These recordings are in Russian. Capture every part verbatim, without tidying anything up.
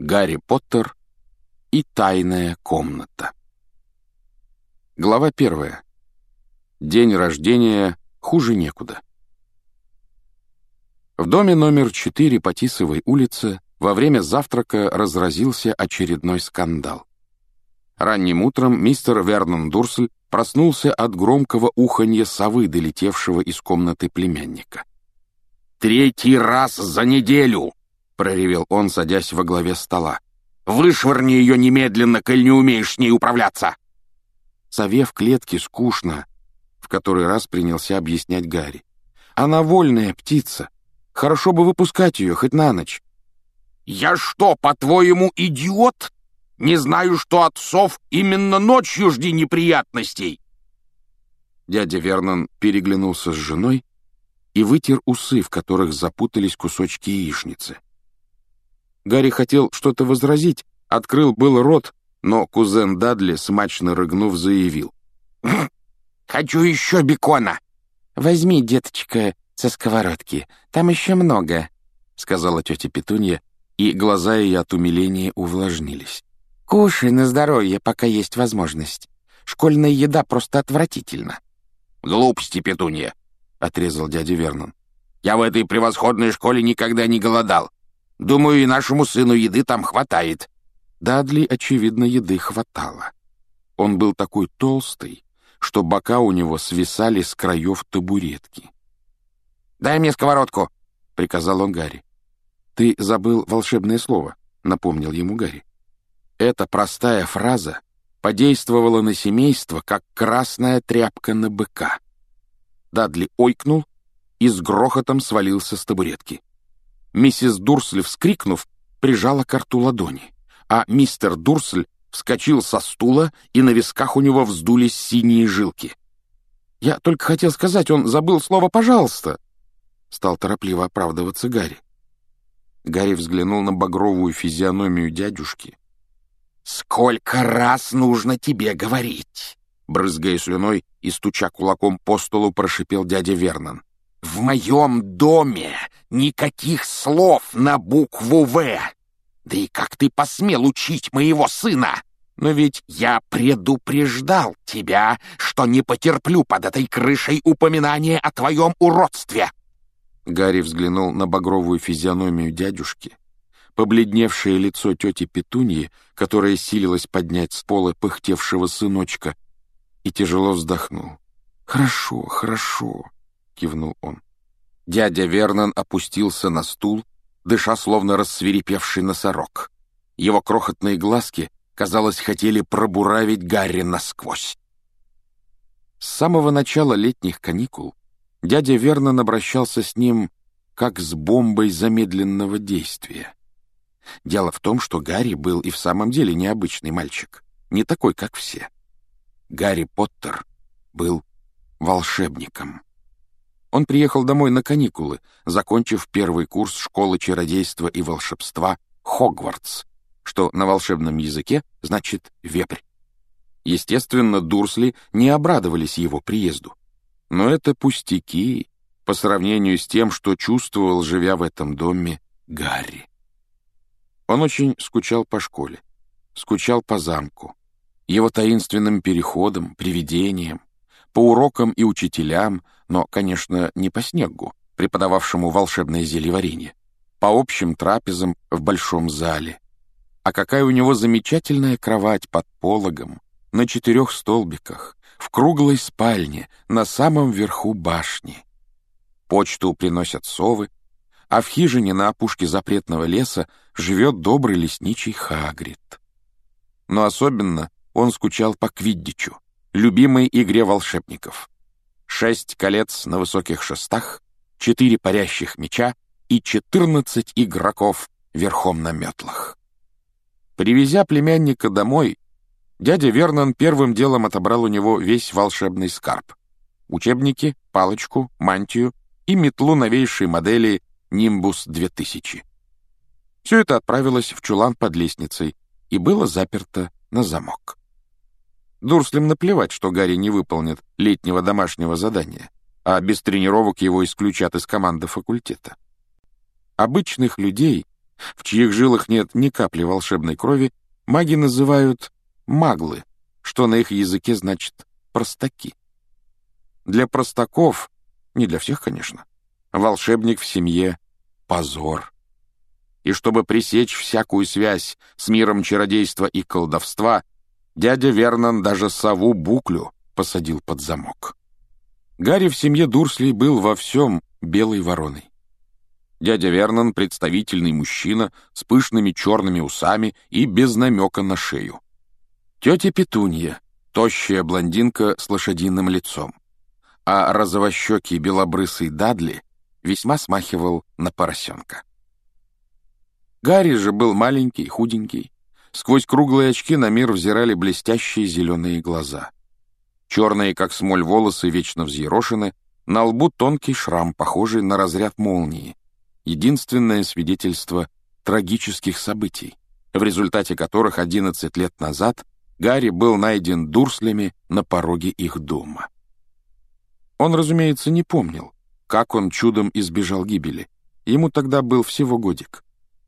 Гарри Поттер и тайная комната. Глава первая. День рождения хуже некуда. В доме номер четыре по Тисовой улице во время завтрака разразился очередной скандал. Ранним утром мистер Вернон Дурсль проснулся от громкого уханья совы, долетевшего из комнаты племянника. «Третий раз за неделю!» — проревел он, садясь во главе стола. «Вышвырни ее немедленно, коль не умеешь с ней управляться!» Сове в клетке скучно, — в который раз принялся объяснять Гарри. «Она вольная птица. Хорошо бы выпускать ее хоть на ночь». «Я что, по-твоему, идиот? Не знаю, что от сов именно ночью жди неприятностей!» Дядя Вернон переглянулся с женой и вытер усы, в которых запутались кусочки яичницы. Гарри хотел что-то возразить, открыл был рот, но кузен Дадли, смачно рыгнув, заявил. «Хочу еще бекона!» «Возьми, деточка, со сковородки, там еще много», — сказала тетя Петунья, и глаза ее от умиления увлажнились. «Кушай на здоровье, пока есть возможность. Школьная еда просто отвратительна». «Глупости, Петунья», — отрезал дядя Вернон. «Я в этой превосходной школе никогда не голодал. Думаю, и нашему сыну еды там хватает». Дадли, очевидно, еды хватало. Он был такой толстый, что бока у него свисали с краев табуретки. «Дай мне сковородку», — приказал он Гарри. «Ты забыл волшебное слово», — напомнил ему Гарри. Эта простая фраза подействовала на семейство, как красная тряпка на быка. Дадли ойкнул и с грохотом свалился с табуретки. Миссис Дурсль, вскрикнув, прижала к рту ладони, а мистер Дурсль вскочил со стула, и на висках у него вздулись синие жилки. «Я только хотел сказать, он забыл слово «пожалуйста», — стал торопливо оправдываться Гарри. Гарри взглянул на багровую физиономию дядюшки. «Сколько раз нужно тебе говорить?» Брызгая слюной и стуча кулаком по столу, прошипел дядя Вернон. «В моем доме никаких слов на букву «В». Да и как ты посмел учить моего сына? Но ведь я предупреждал тебя, что не потерплю под этой крышей упоминания о твоем уродстве». Гарри взглянул на багровую физиономию дядюшки, побледневшее лицо тети Петуньи, которая силилась поднять с пола пыхтевшего сыночка, и тяжело вздохнул. «Хорошо, хорошо», — кивнул он. Дядя Вернон опустился на стул, дыша словно рассвирепевший носорог. Его крохотные глазки, казалось, хотели пробуравить Гарри насквозь. С самого начала летних каникул дядя Вернон обращался с ним как с бомбой замедленного действия. Дело в том, что Гарри был и в самом деле необычный мальчик, не такой, как все. Гарри Поттер был волшебником. Он приехал домой на каникулы, закончив первый курс школы чародейства и волшебства Хогвартс, что на волшебном языке значит «вепрь». Естественно, Дурсли не обрадовались его приезду. Но это пустяки по сравнению с тем, что чувствовал, живя в этом доме, Гарри. Он очень скучал по школе, скучал по замку, его таинственным переходам, привидениям, по урокам и учителям, но, конечно, не по Снеггу, преподававшему волшебное зельеварение, по общим трапезам в большом зале. А какая у него замечательная кровать под пологом, на четырех столбиках, в круглой спальне, на самом верху башни. Почту приносят совы, а в хижине на опушке запретного леса живет добрый лесничий Хагрид. Но особенно он скучал по квиддичу, любимой игре волшебников. Шесть колец на высоких шестах, четыре парящих мяча и четырнадцать игроков верхом на метлах. Привезя племянника домой, дядя Вернон первым делом отобрал у него весь волшебный скарб — учебники, палочку, мантию и метлу новейшей модели «Нимбус две тысячи». Все это отправилось в чулан под лестницей и было заперто на замок. Дурслям наплевать, что Гарри не выполнит летнего домашнего задания, а без тренировок его исключат из команды факультета. Обычных людей в чьих жилах нет ни капли волшебной крови, маги называют маглы, что на их языке значит простаки. Для простаков, не для всех, конечно, волшебник в семье — позор. И чтобы пресечь всякую связь с миром чародейства и колдовства, дядя Вернон даже сову Буклю посадил под замок. Гарри в семье Дурслей был во всем белой вороной. Дядя Вернон — представительный мужчина с пышными черными усами и без намека на шею. Тетя Петунья — тощая блондинка с лошадиным лицом. А розовощекий белобрысый Дадли весьма смахивал на поросенка. Гарри же был маленький, худенький. Сквозь круглые очки на мир взирали блестящие зеленые глаза. Черные, как смоль, волосы вечно взъерошены, на лбу тонкий шрам, похожий на разряд молнии. Единственное свидетельство трагических событий, в результате которых одиннадцать лет назад Гарри был найден Дурслями на пороге их дома. Он, разумеется, не помнил, как он чудом избежал гибели. Ему тогда был всего годик.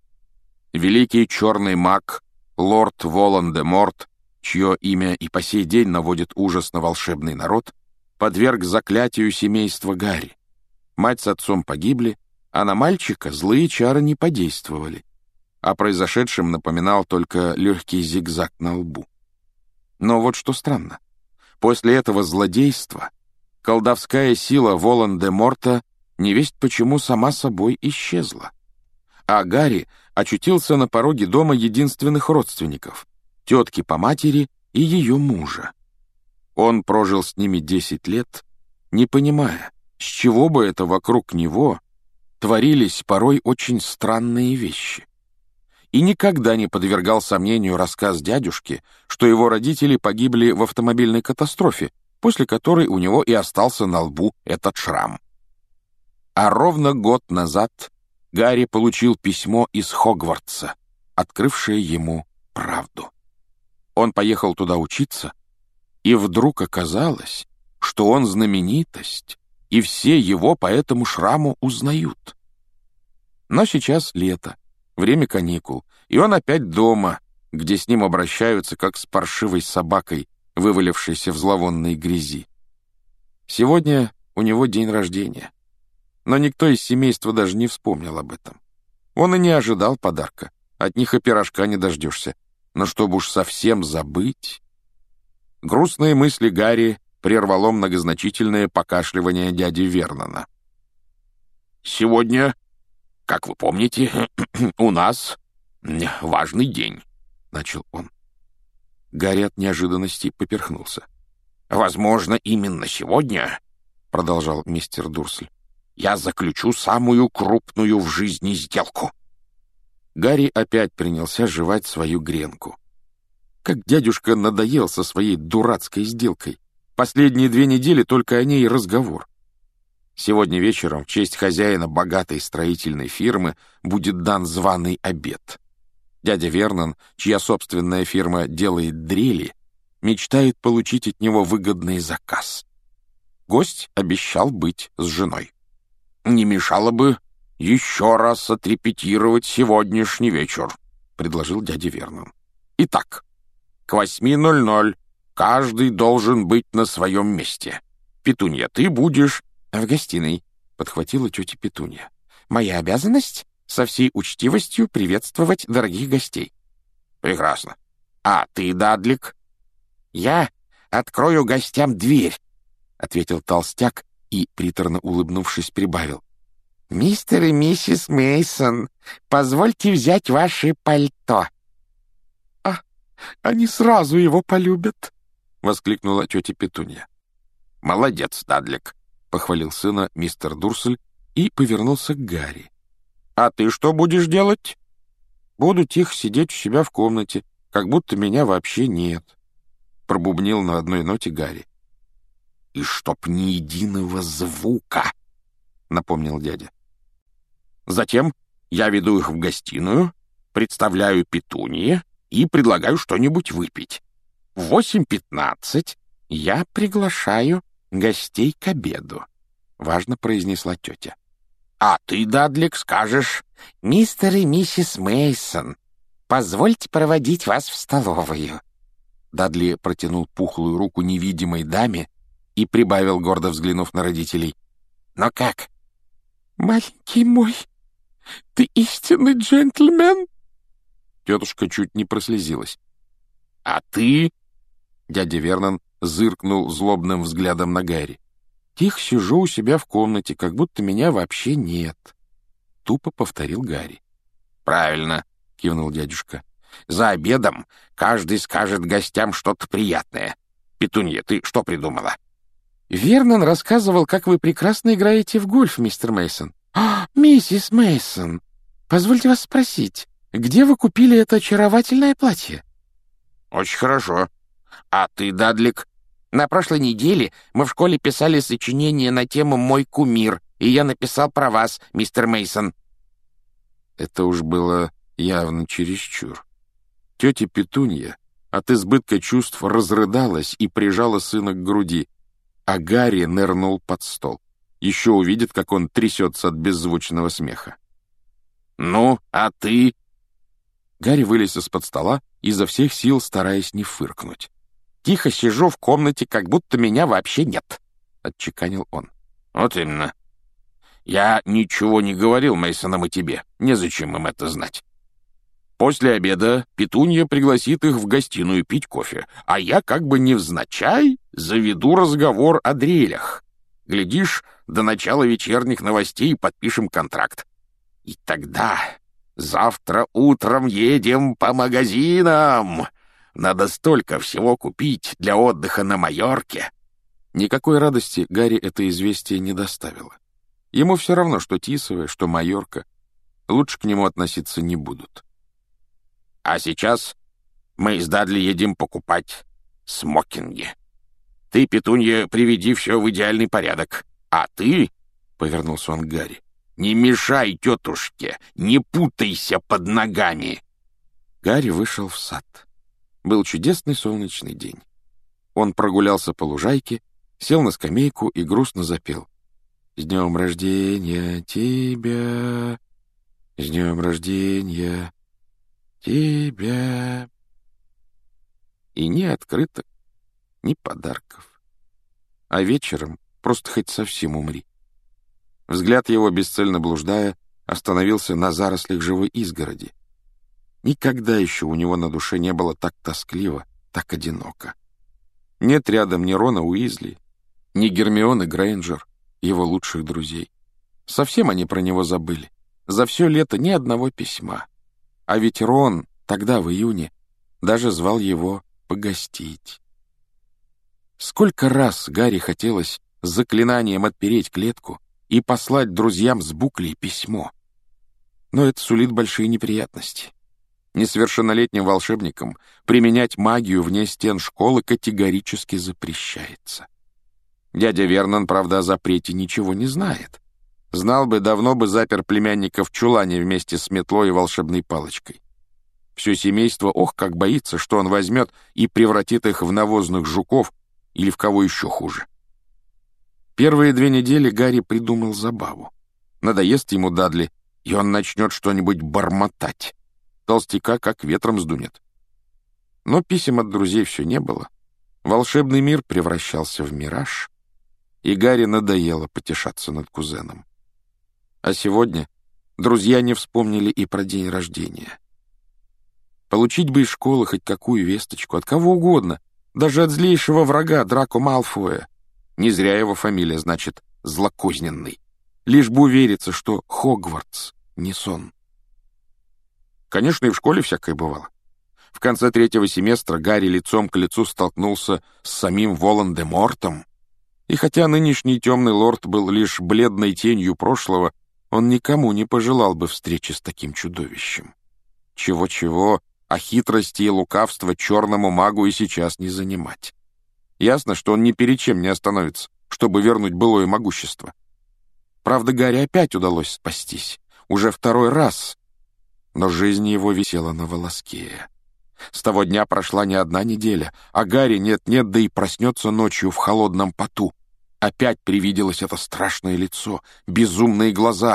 Великий черный маг, лорд Волан-де-Морт, чье имя и по сей день наводит ужас на волшебный народ, подверг заклятию семейства Гарри. Мать с отцом погибли, а на мальчика злые чары не подействовали. О произошедшем напоминал только легкий зигзаг на лбу. Но вот что странно. После этого злодейства колдовская сила Волан-де-Морта невесть почему сама собой исчезла. А Гарри очутился на пороге дома единственных родственников — тетки по матери и ее мужа. Он прожил с ними десять лет, не понимая, с чего бы это вокруг него творились порой очень странные вещи. И никогда не подвергал сомнению рассказ дядюшки, что его родители погибли в автомобильной катастрофе, после которой у него и остался на лбу этот шрам. А ровно год назад Гарри получил письмо из Хогвартса, открывшее ему правду. Он поехал туда учиться, и вдруг оказалось, что он знаменитость, и все его по этому шраму узнают. Но сейчас лето, время каникул, и он опять дома, где с ним обращаются как с паршивой собакой, вывалившейся в зловонной грязи. Сегодня у него день рождения. Но никто из семейства даже не вспомнил об этом. Он и не ожидал подарка. От них и пирожка не дождешься. Но чтобы уж совсем забыть... Грустные мысли Гарри прервало многозначительное покашливание дяди Вернона. «Сегодня, как вы помните, у нас важный день», — начал он. Гарри от неожиданности поперхнулся. «Возможно, именно сегодня, — продолжал мистер Дурсль, — я заключу самую крупную в жизни сделку». Гарри опять принялся жевать свою гренку. Как дядюшка надоел со своей дурацкой сделкой. Последние две недели только о ней и разговор. Сегодня вечером в честь хозяина богатой строительной фирмы будет дан званый обед. Дядя Вернон, чья собственная фирма делает дрели, мечтает получить от него выгодный заказ. Гость обещал быть с женой. «Не мешало бы еще раз отрепетировать сегодняшний вечер», — предложил дядя Вернон. «Итак, к восьми ноль-ноль каждый должен быть на своем месте. Петунья, ты будешь...» «В гостиной», — подхватила тетя Петунья. «Моя обязанность — со всей учтивостью приветствовать дорогих гостей». «Прекрасно. А ты, Дадлик?» «Я открою гостям дверь», — ответил толстяк и, приторно улыбнувшись, прибавил. «Мистер и миссис Мейсон, позвольте взять ваше пальто». «А, они сразу его полюбят», — воскликнула тетя Петунья. «Молодец, Дадлик», — похвалил сына мистер Дурсль и повернулся к Гарри. «А ты что будешь делать?» «Буду тихо сидеть у себя в комнате, как будто меня вообще нет», — пробубнил на одной ноте Гарри. «И чтоб ни единого звука», — напомнил дядя. «Затем я веду их в гостиную, представляю Петунье и предлагаю что-нибудь выпить. В восемь пятнадцать я приглашаю гостей к обеду», — важно произнесла тетя. А ты, Дадлик, скажешь: «Мистер и миссис Мейсон, позвольте проводить вас в столовую». Дадли протянул пухлую руку невидимой даме и прибавил, гордо взглянув на родителей: «Но как?» «Маленький мой, ты истинный джентльмен?» Тетушка чуть не прослезилась. «А ты?» Дядя Вернон зыркнул злобным взглядом на Гарри. «Тихо сижу у себя в комнате, как будто меня вообще нет», — тупо повторил Гарри. «Правильно», — кивнул дядюшка. «За обедом каждый скажет гостям что-то приятное. Петунья, ты что придумала?» «Вернон рассказывал, как вы прекрасно играете в гольф, мистер Мейсон. А, миссис Мейсон, позвольте вас спросить, где вы купили это очаровательное платье?» «Очень хорошо. А ты, Дадлик?» «На прошлой неделе мы в школе писали сочинение на тему «Мой кумир», и я написал про вас, мистер Мейсон». Это уж было явно чересчур. Тетя Петунья от избытка чувств разрыдалась и прижала сына к груди, а Гарри нырнул под стол. Еще увидит, как он трясется от беззвучного смеха. «Ну, а ты?» Гарри вылез из-под стола, изо всех сил стараясь не фыркнуть. «Тихо сижу в комнате, как будто меня вообще нет», — отчеканил он. «Вот именно. Я ничего не говорил Мейсонам и тебе. Незачем им это знать. После обеда Петунья пригласит их в гостиную пить кофе, а я как бы невзначай заведу разговор о дрелях. Глядишь, до начала вечерних новостей подпишем контракт. И тогда завтра утром едем по магазинам. Надо столько всего купить для отдыха на Майорке». Никакой радости Гарри это известие не доставило. Ему все равно, что Тисовая, что Майорка. Лучше к нему относиться не будут. «А сейчас мы с Дадли едем покупать смокинги. Ты, Петунья, приведи все в идеальный порядок. А ты, — повернулся он к Гарри, — не мешай тетушке, не путайся под ногами». Гарри вышел в сад. Был чудесный солнечный день. Он прогулялся по лужайке, сел на скамейку и грустно запел: «С днем рождения тебя, с днем рождения тебя». И ни открыток, ни подарков. А вечером просто хоть совсем умри. Взгляд его, бесцельно блуждая, остановился на зарослях живой изгороди. Никогда еще у него на душе не было так тоскливо, так одиноко. Нет рядом ни Рона Уизли, ни Гермионы Грейнджер, его лучших друзей. Совсем они про него забыли. За все лето ни одного письма. А ведь Рон тогда, в июне, даже звал его погостить. Сколько раз Гарри хотелось с заклинанием отпереть клетку и послать друзьям с буклей письмо. Но это сулит большие неприятности. Несовершеннолетним волшебникам применять магию вне стен школы категорически запрещается. Дядя Вернон, правда, о запрете ничего не знает. Знал бы, давно бы запер племянника в чулане вместе с метлой и волшебной палочкой. Все семейство, ох, как боится, что он возьмет и превратит их в навозных жуков или в кого еще хуже. Первые две недели Гарри придумал забаву. Надоест ему Дадли, и он начнет что-нибудь бормотать. Толстяка как ветром сдунет. Но писем от друзей все не было. Волшебный мир превращался в мираж, и Гарри надоело потешаться над кузеном. А сегодня друзья не вспомнили и про день рождения. Получить бы из школы хоть какую весточку, от кого угодно, даже от злейшего врага Драко Малфоя. Не зря его фамилия значит «злокозненный». Лишь бы увериться, что Хогвартс не сон. Конечно, и в школе всякое бывало. В конце третьего семестра Гарри лицом к лицу столкнулся с самим Волан-де-Мортом. И хотя нынешний темный лорд был лишь бледной тенью прошлого, он никому не пожелал бы встречи с таким чудовищем. Чего-чего, а хитрости и лукавства черному магу и сейчас не занимать. Ясно, что он ни перед чем не остановится, чтобы вернуть былое могущество. Правда, Гарри опять удалось спастись. Уже второй раз. Но жизнь его висела на волоске. С того дня прошла не одна неделя, а Гарри нет-нет, да и проснется ночью в холодном поту. Опять привиделось это страшное лицо, безумные глаза,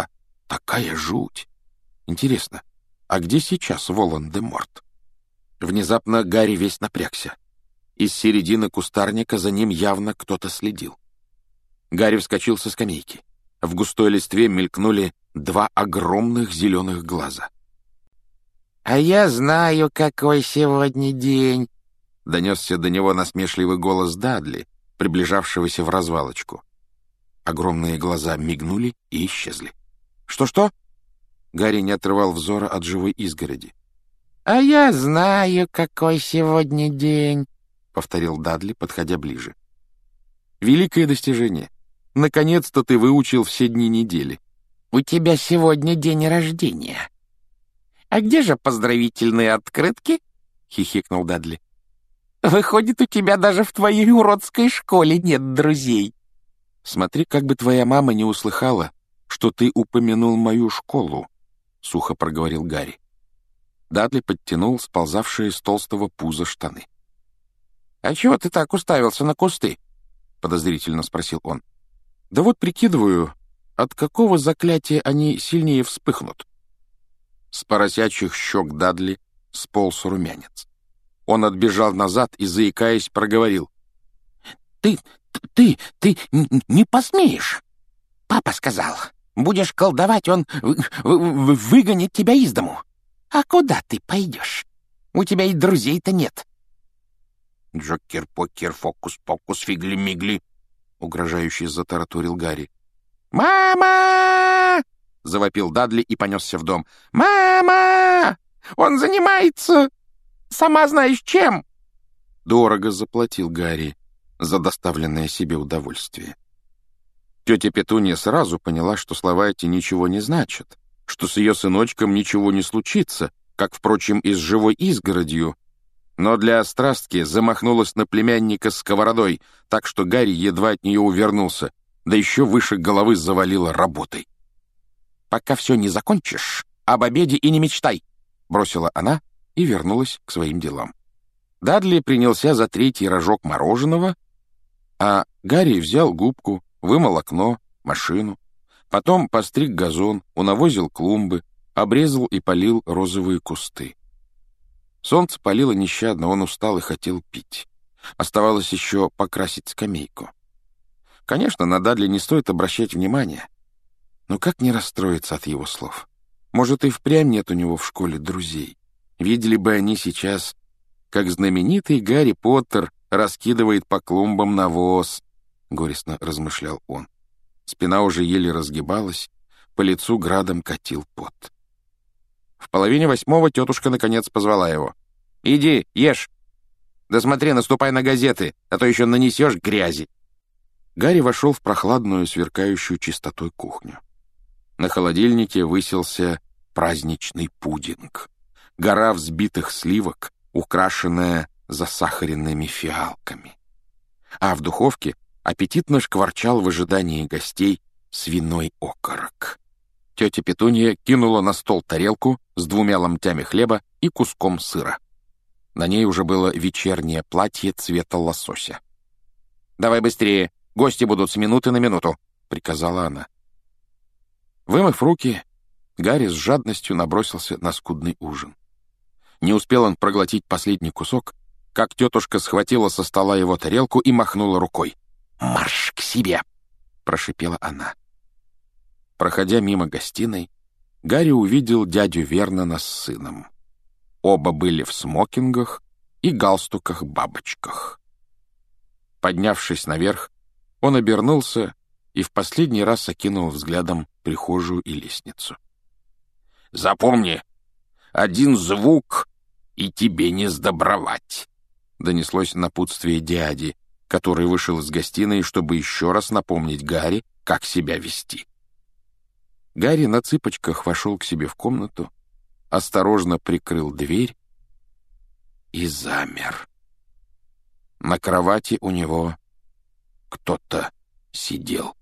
такая жуть! Интересно, а где сейчас Волан-де-Морт? Внезапно Гарри весь напрягся. Из середины кустарника за ним явно кто-то следил. Гарри вскочил со скамейки. В густой листве мелькнули два огромных зеленых глаза. «А я знаю, какой сегодня день!» — донесся до него насмешливый голос Дадли, приближавшегося в развалочку. Огромные глаза мигнули и исчезли. «Что-что?» Гарри не отрывал взора от живой изгороди. «А я знаю, какой сегодня день!» — повторил Дадли, подходя ближе. «Великое достижение! Наконец-то ты выучил все дни недели!» «У тебя сегодня день рождения!» «А где же поздравительные открытки?» — хихикнул Дадли. «Выходит, у тебя даже в твоей уродской школе нет друзей». «Смотри, как бы твоя мама не услыхала, что ты упомянул мою школу», — сухо проговорил Гарри. Дадли подтянул сползавшие с толстого пуза штаны. «А чего ты так уставился на кусты?» — подозрительно спросил он. «Да вот прикидываю, от какого заклятия они сильнее вспыхнут». С поросячьих щек Дадли сполз румянец. Он отбежал назад и, заикаясь, проговорил. «Ты, ты, ты не посмеешь! Папа сказал, будешь колдовать, он выгонит тебя из дому. А куда ты пойдешь? У тебя и друзей-то нет». «Джокер-покер, фокус-покус, фигли-мигли», — угрожающе затараторил Гарри. «Мама!» — завопил Дадли и понесся в дом. «Мама! Он занимается, сама знаешь чем!» Дорого заплатил Гарри за доставленное себе удовольствие. Тетя Петунья сразу поняла, что слова эти ничего не значат, что с ее сыночком ничего не случится, как, впрочем, и с живой изгородью, но для острастки замахнулась на племянника сковородой, так что Гарри едва от нее увернулся, да еще выше головы завалила работой. «Пока все не закончишь, об обеде и не мечтай», — бросила она и вернулась к своим делам. Дадли принялся за третий рожок мороженого, а Гарри взял губку, вымыл окно, машину, потом постриг газон, унавозил клумбы, обрезал и полил розовые кусты. Солнце палило нещадно, он устал и хотел пить. Оставалось еще покрасить скамейку. Конечно, на Дадли не стоит обращать внимания, но как не расстроиться от его слов? Может, и впрямь нет у него в школе друзей. Видели бы они сейчас, как знаменитый Гарри Поттер раскидывает по клумбам навоз, — горестно размышлял он. Спина уже еле разгибалась, по лицу градом катил пот. В половине восьмого тетушка наконец позвала его. «Иди, ешь! Да смотри, наступай на газеты, а то еще нанесешь грязи!» Гарри вошел в прохладную, сверкающую чистотой кухню. На холодильнике высился праздничный пудинг. Гора взбитых сливок, украшенная засахаренными фиалками. А в духовке аппетитно шкварчал в ожидании гостей свиной окорок. Тетя Петунья кинула на стол тарелку с двумя ломтями хлеба и куском сыра. На ней уже было вечернее платье цвета лосося. «Давай быстрее, гости будут с минуты на минуту», — приказала она. Вымыв руки, Гарри с жадностью набросился на скудный ужин. Не успел он проглотить последний кусок, как тетушка схватила со стола его тарелку и махнула рукой. «Марш к себе!» — прошипела она. Проходя мимо гостиной, Гарри увидел дядю Вернона с сыном. Оба были в смокингах и галстуках-бабочках. Поднявшись наверх, он обернулся и в последний раз окинул взглядом прихожую и лестницу. «Запомни, один звук, и тебе не сдобровать», — донеслось напутствие дяди, который вышел из гостиной, чтобы еще раз напомнить Гарри, как себя вести. Гарри на цыпочках вошел к себе в комнату, осторожно прикрыл дверь и замер. На кровати у него кто-то сидел.